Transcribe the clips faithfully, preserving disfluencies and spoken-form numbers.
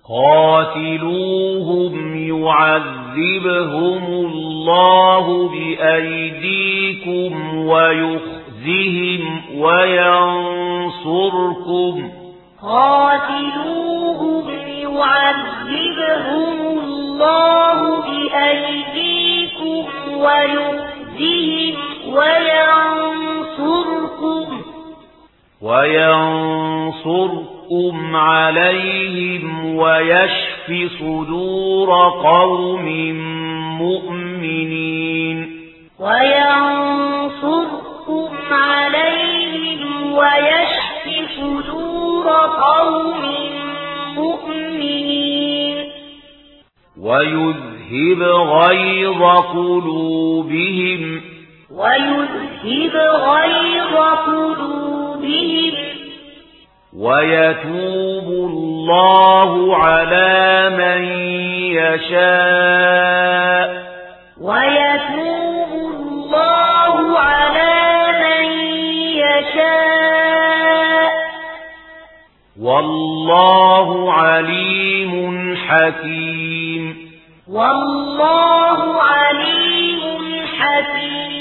قاتلوهم يعذبهم الله بأيديكم ويخزهم وينصركم قاتلوهم يعذبهم الله بأيديكم ويخزهم وينصركم وينصركم عليهم ويشف صدور قوم مؤمنين وينصركم عليهم ويشف صدور قوم مؤمنين ويذهب غيظ قلوبهم ويذهب غيظ قلوبهم ويتوب الله على من يشاء ويتوب الله على من يشاء والله عليم حكيم والله عليم حكيم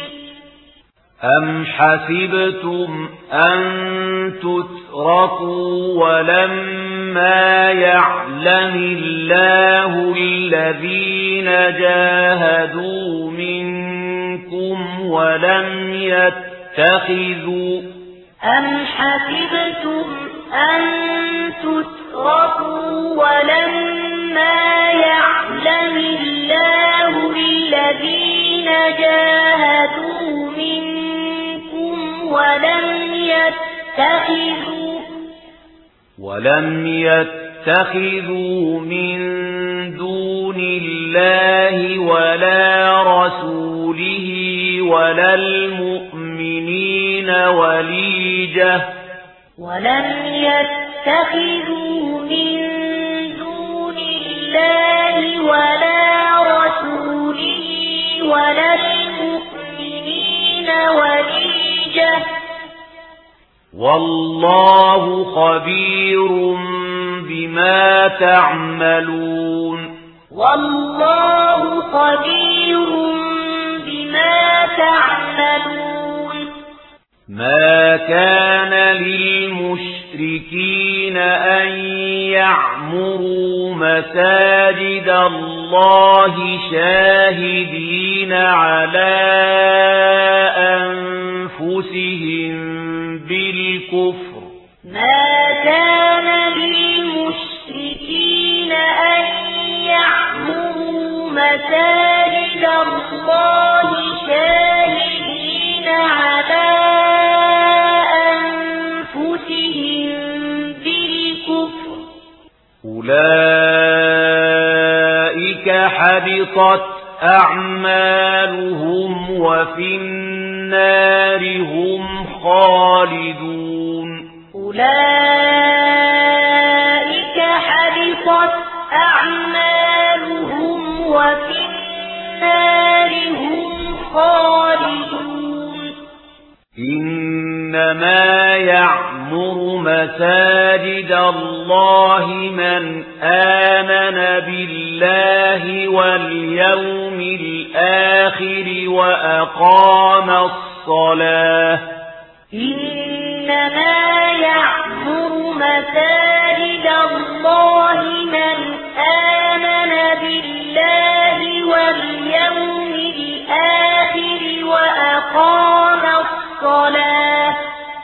أم حسبتم أن تتركوا ولما يعلم الله الذين جاهدوا منكم ولم يتخذوا أم حسبتم أن تتركوا ولما يعلم الله الذين جاهدوا منكم ولم يتخذوا ولم يتخذوا من دون الله ولا رسوله ولا المؤمنين وليجة ولم يتخذوا من دون الله ولا رسوله ولا المؤمنين وليجة والله خبير بما تعملون والله خبير بما تعملون ما كان للمشركين أن يعمروا مساجد الله شاهدين على أنفسهم بالكفر ما كان للمشركين أن يعمروا مساجد الله شاهدين على أنفسهم بالكفر أولئك حبطت أعمالهم وفي النار هم خالدون أولئك حبطت أعمالهم وفي النار هم خالدون إنما يعمر مساجد الله من آمن بالله واليوم الآخر وأقام الصلاة إنما يعمر مساجد الله من آمن بالله واليوم الآخر وأقام الصلاة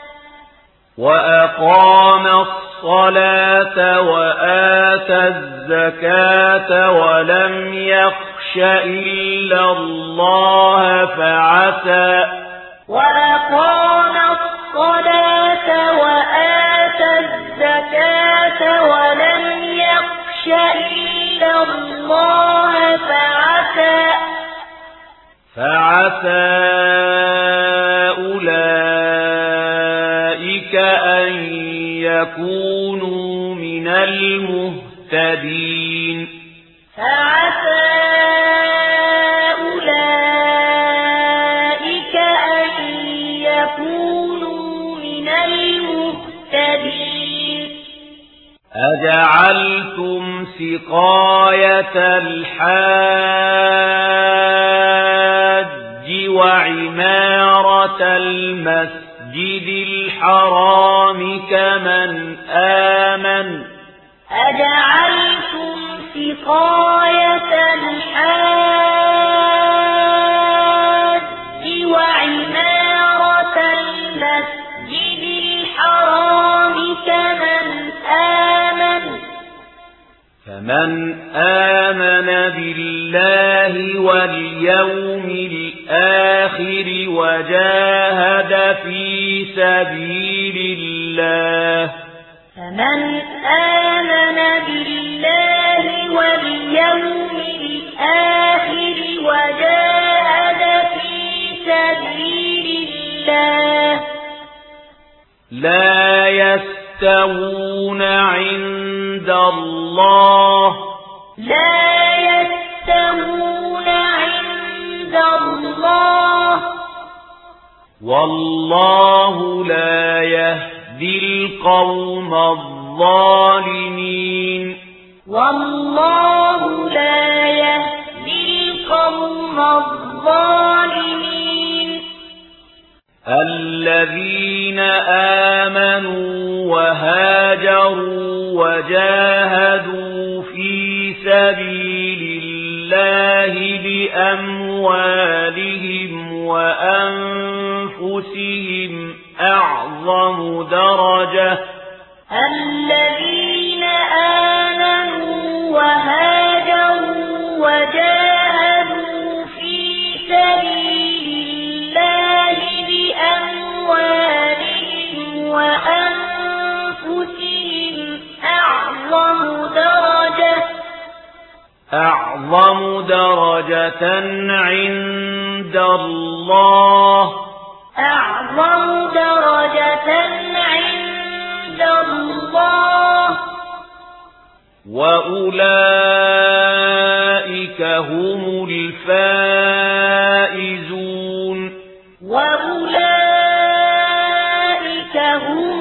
وأقام الصلاة وآتى الزكاة ولم يخش إلا الله فعسى وأقام الصلاة وآتى الزكاة ولم يخش إلا الله فعسى فعسى أولئك أن يكونوا من المهتدين فعسى أولئك أن يكونوا من المهتدين أجعلتم سقاية الحاج وعمارة المسجد الحرام كمن آمن أجعلتم سقاية الحاج وعمارة المسجد الحرام كمن آمن فمن آمن بالله واليوم الآخر وجاهد في سبيل الله فمن آمن بالله واليوم الآخر وجاهد في سبيل الله لا يستوون عند الله لا يستوون عند الله والله لا يهدي القوم الظالمين والله لا يهدي القوم الظالمين الذين آمنوا وهاجروا وجاهدوا في سبيل الله بأموالهم وأنفسهم أعظم درجة الذين آمنوا وهاجروا وجاهدوا في سبيل الله بأموالهم وأنفسهم أعظم درجة أعظم درجة عند الله أعظم درجة عند الله وأولئك هم الفائزون وأولئك هم